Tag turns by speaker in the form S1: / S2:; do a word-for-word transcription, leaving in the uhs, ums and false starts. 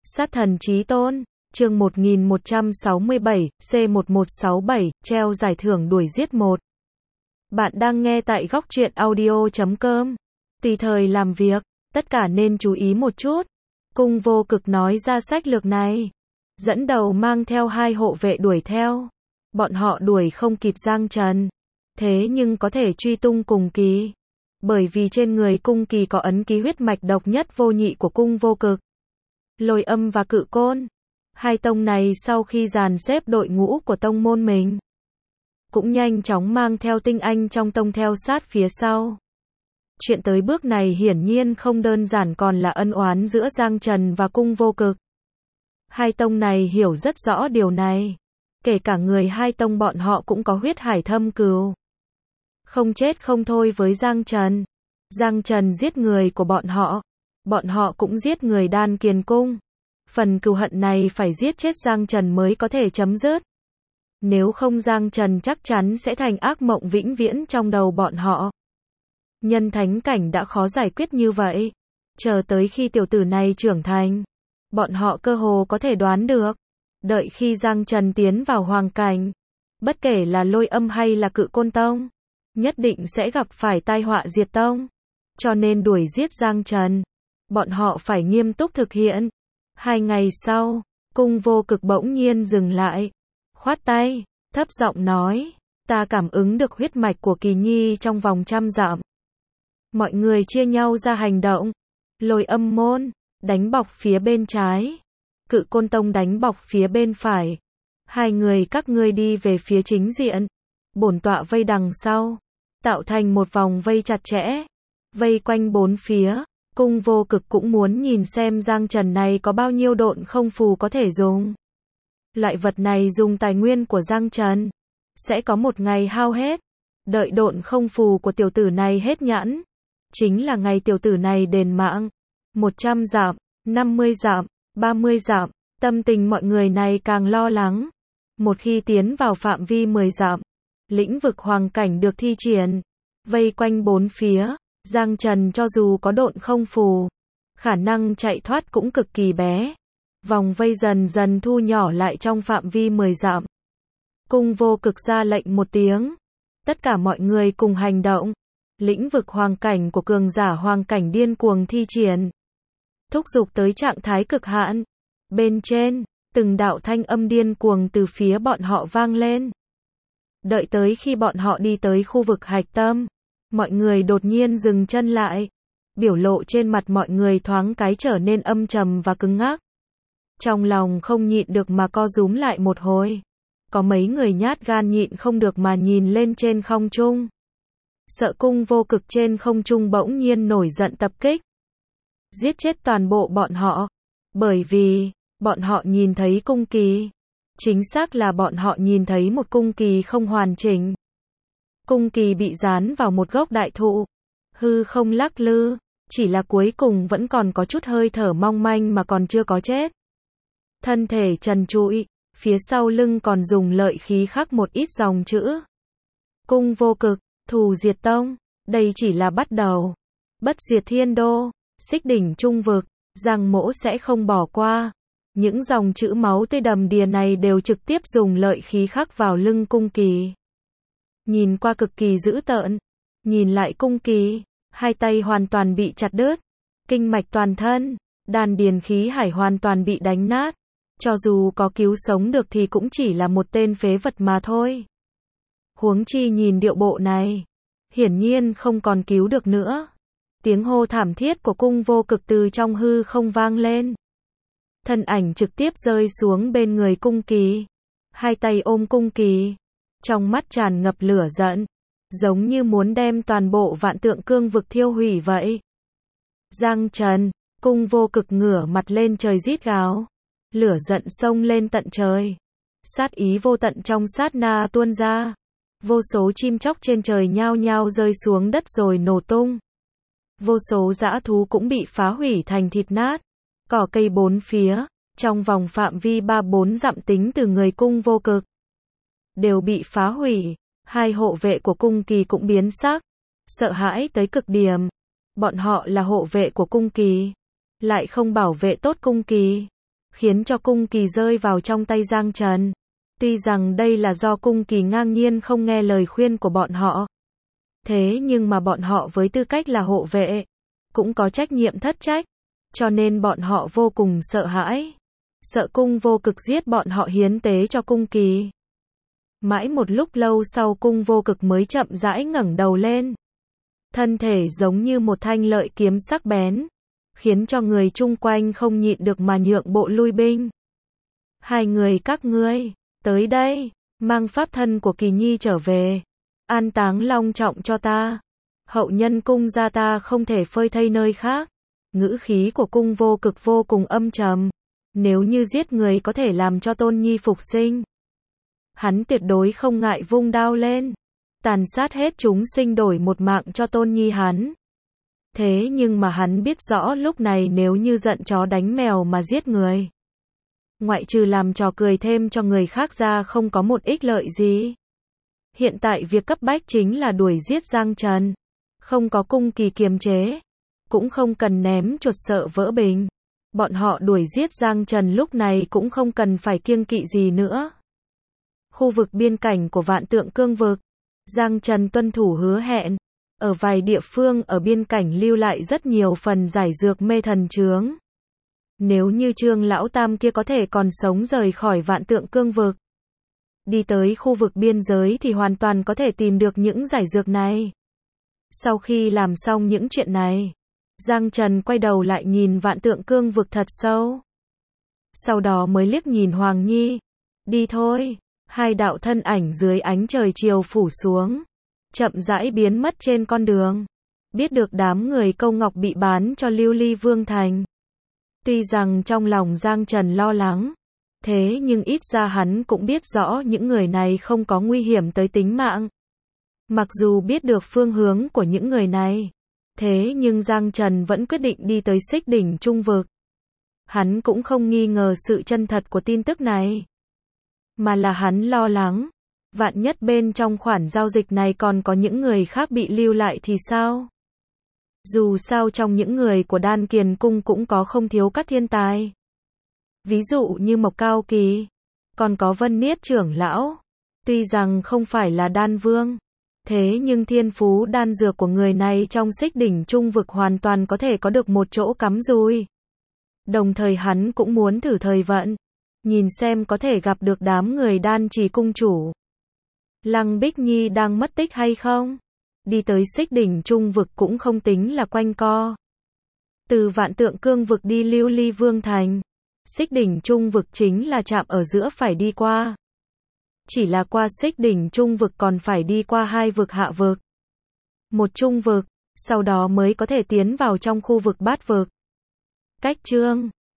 S1: Sát thần chí tôn, chương một nghìn một trăm sáu mươi bảy, C một một sáu bảy, treo giải thưởng đuổi giết một. Bạn đang nghe tại góc truyện audio chấm com. Tùy thời làm việc, tất cả nên chú ý một chút. Cung Vô Cực nói ra sách lược này. Dẫn đầu mang theo hai hộ vệ đuổi theo. Bọn họ đuổi không kịp Giang Trần. Thế nhưng có thể truy tung Cung Kỳ. Bởi vì trên người Cung Kỳ có ấn ký huyết mạch độc nhất vô nhị của Cung Vô Cực. Lôi Âm và Cự Côn. Hai tông này sau khi dàn xếp đội ngũ của tông môn mình, cũng nhanh chóng mang theo tinh anh trong tông theo sát phía sau. Chuyện tới bước này hiển nhiên không đơn giản còn là ân oán giữa Giang Trần và Cung Vô Cực. Hai tông này hiểu rất rõ điều này. Kể cả người hai tông bọn họ cũng có huyết hải thâm cừu. Không chết không thôi với Giang Trần. Giang Trần giết người của bọn họ. Bọn họ cũng giết người Đan Kiền Cung. Phần cừu hận này phải giết chết Giang Trần mới có thể chấm dứt. Nếu không Giang Trần chắc chắn sẽ thành ác mộng vĩnh viễn trong đầu bọn họ. Nhân thánh cảnh đã khó giải quyết như vậy. Chờ tới khi tiểu tử này trưởng thành, bọn họ cơ hồ có thể đoán được. Đợi khi Giang Trần tiến vào hoàng cảnh, bất kể là Lôi Âm hay là Cự Côn Tông, nhất định sẽ gặp phải tai họa diệt tông. Cho nên đuổi giết Giang Trần, bọn họ phải nghiêm túc thực hiện. Hai ngày sau, Cung Vô Cực bỗng nhiên dừng lại, khoát tay, thấp giọng nói, ta cảm ứng được huyết mạch của Kỳ Nhi trong vòng trăm dặm. Mọi người chia nhau ra hành động. Lôi Âm môn đánh bọc phía bên trái, Cự Côn Tông đánh bọc phía bên phải. Hai người các ngươi đi về phía chính diện, bổn tọa vây đằng sau, tạo thành một vòng vây chặt chẽ, vây quanh bốn phía. Cung Vô Cực cũng muốn nhìn xem Giang Trần này có bao nhiêu độn không phù có thể dùng. Loại vật này dùng tài nguyên của Giang Trần, sẽ có một ngày hao hết. Đợi độn không phù của tiểu tử này hết nhãn, chính là ngày tiểu tử này đền mạng. một trăm dặm, năm mươi dặm, ba mươi dặm, tâm tình mọi người này càng lo lắng. Một khi tiến vào phạm vi mười dặm, lĩnh vực hoàng cảnh được thi triển, vây quanh bốn phía. Giang Trần cho dù có độn không phù, khả năng chạy thoát cũng cực kỳ bé. Vòng vây dần dần thu nhỏ lại trong phạm vi mười dặm. Cung Vô Cực ra lệnh một tiếng. Tất cả mọi người cùng hành động. Lĩnh vực hoàng cảnh của cường giả hoàng cảnh điên cuồng thi triển, thúc giục tới trạng thái cực hạn. Bên trên, từng đạo thanh âm điên cuồng từ phía bọn họ vang lên. Đợi tới khi bọn họ đi tới khu vực hạch tâm, mọi người đột nhiên dừng chân lại. Biểu lộ trên mặt mọi người thoáng cái trở nên âm trầm và cứng ngắc. Trong lòng không nhịn được mà co rúm lại một hồi. Có mấy người nhát gan nhịn không được mà nhìn lên trên không trung. Sợ Cung Vô Cực trên không trung bỗng nhiên nổi giận tập kích, giết chết toàn bộ bọn họ. Bởi vì, bọn họ nhìn thấy Cung Kỳ. Chính xác là bọn họ nhìn thấy một Cung Kỳ không hoàn chỉnh. Cung Kỳ bị dán vào một gốc đại thụ, hư không lắc lư, chỉ là cuối cùng vẫn còn có chút hơi thở mong manh mà còn chưa có chết. Thân thể trần trụi, phía sau lưng còn dùng lợi khí khắc một ít dòng chữ. Cung Vô Cực, thù diệt tông, đây chỉ là bắt đầu. Bất diệt thiên đô, xích đỉnh trung vực, Giang Mỗ sẽ không bỏ qua. Những dòng chữ máu tươi đầm đìa này đều trực tiếp dùng lợi khí khắc vào lưng Cung Kỳ. Nhìn qua cực kỳ dữ tợn. Nhìn lại Cung Kỳ, hai tay hoàn toàn bị chặt đứt, kinh mạch toàn thân, đan điền khí hải hoàn toàn bị đánh nát. Cho dù có cứu sống được thì cũng chỉ là một tên phế vật mà thôi. Huống chi nhìn điệu bộ này, hiển nhiên không còn cứu được nữa. Tiếng hô thảm thiết của Cung Vô Cực từ trong hư không vang lên. Thân ảnh trực tiếp rơi xuống bên người Cung Kỳ, hai tay ôm Cung Kỳ, trong mắt tràn ngập lửa giận, giống như muốn đem toàn bộ vạn tượng cương vực thiêu hủy vậy. Giang Trần, Cung Vô Cực ngửa mặt lên trời rít gào, lửa giận xông lên tận trời, sát ý vô tận trong sát na tuôn ra. Vô số chim chóc trên trời nhao nhao rơi xuống đất rồi nổ tung. Vô số dã thú cũng bị phá hủy thành thịt nát. Cỏ cây bốn phía, trong vòng phạm vi ba bốn dặm tính từ người Cung Vô Cực, đều bị phá hủy. Hai hộ vệ của Cung Kỳ cũng biến sắc, sợ hãi tới cực điểm. Bọn họ là hộ vệ của Cung Kỳ, lại không bảo vệ tốt Cung Kỳ. khiến cho cung kỳ rơi vào trong tay Giang Trần. Tuy rằng đây là do cung kỳ ngang nhiên không nghe lời khuyên của bọn họ. Thế nhưng mà bọn họ với tư cách là hộ vệ, cũng có trách nhiệm thất trách, cho nên bọn họ vô cùng sợ hãi. Sợ cung vô cực giết bọn họ hiến tế cho cung kỳ. Mãi một lúc lâu sau cung vô cực mới chậm rãi ngẩng đầu lên. Thân thể giống như một thanh lợi kiếm sắc bén, khiến cho người chung quanh không nhịn được mà nhượng bộ lui binh. Hai người các ngươi, tới đây, mang pháp thân của Kỳ Nhi trở về, an táng long trọng cho ta. Hậu nhân cung gia ta không thể phơi thây nơi khác. Ngữ khí của cung vô cực vô cùng âm trầm. Nếu như giết người có thể làm cho Tôn Nhi phục sinh, hắn tuyệt đối không ngại vung đao lên, tàn sát hết chúng sinh đổi một mạng cho Tôn Nhi hắn. Thế nhưng mà hắn biết rõ lúc này nếu như giận chó đánh mèo mà giết người, ngoại trừ làm trò cười thêm cho người khác ra không có một ích lợi gì. Hiện tại việc cấp bách chính là đuổi giết Giang Trần. Không có cung kỳ kiềm chế, cũng không cần ném chuột sợ vỡ bình. Bọn họ đuổi giết Giang Trần lúc này cũng không cần phải kiêng kỵ gì nữa. Khu vực biên cảnh của Vạn Tượng Cương vực, Giang Trần tuân thủ hứa hẹn, ở vài địa phương ở biên cảnh lưu lại rất nhiều phần giải dược mê thần chướng. Nếu như Trương lão tam kia có thể còn sống rời khỏi Vạn Tượng Cương vực, đi tới khu vực biên giới thì hoàn toàn có thể tìm được những giải dược này. Sau khi làm xong những chuyện này, Giang Trần quay đầu lại nhìn Vạn Tượng Cương vực thật sâu. Sau đó mới liếc nhìn Hoàng Nhi. Đi thôi. Hai đạo thân ảnh dưới ánh trời chiều phủ xuống, chậm rãi biến mất trên con đường. Biết được đám người Câu Ngọc bị bán cho Lưu Ly Vương Thành. Tuy rằng trong lòng Giang Trần lo lắng, thế nhưng ít ra hắn cũng biết rõ những người này không có nguy hiểm tới tính mạng. Mặc dù biết được phương hướng của những người này, thế nhưng Giang Trần vẫn quyết định đi tới Xích Đỉnh Trung vực. Hắn cũng không nghi ngờ sự chân thật của tin tức này, mà là hắn lo lắng, vạn nhất bên trong khoản giao dịch này còn có những người khác bị lưu lại thì sao? Dù sao trong những người của Đan Kiền Cung cũng có không thiếu các thiên tài. Ví dụ như Mộc Cao Kỳ, còn có Vân Niết trưởng lão. Tuy rằng không phải là đan vương, thế nhưng thiên phú đan dược của người này trong Xích Đỉnh Trung vực hoàn toàn có thể có được một chỗ cắm dùi. Đồng thời hắn cũng muốn thử thời vận, nhìn xem có thể gặp được đám người Đan Trì cung chủ Lăng Bích Nhi đang mất tích hay không. Đi tới Xích Đỉnh Trung vực cũng không tính là quanh co. Từ Vạn Tượng Cương vực đi Lưu Ly Vương Thành, Xích Đỉnh Trung vực chính là trạm ở giữa phải đi qua. Chỉ là qua Xích Đỉnh Trung vực còn phải đi qua hai vực hạ vực, một trung vực, sau đó mới có thể tiến vào trong khu vực bát vực. Cách chương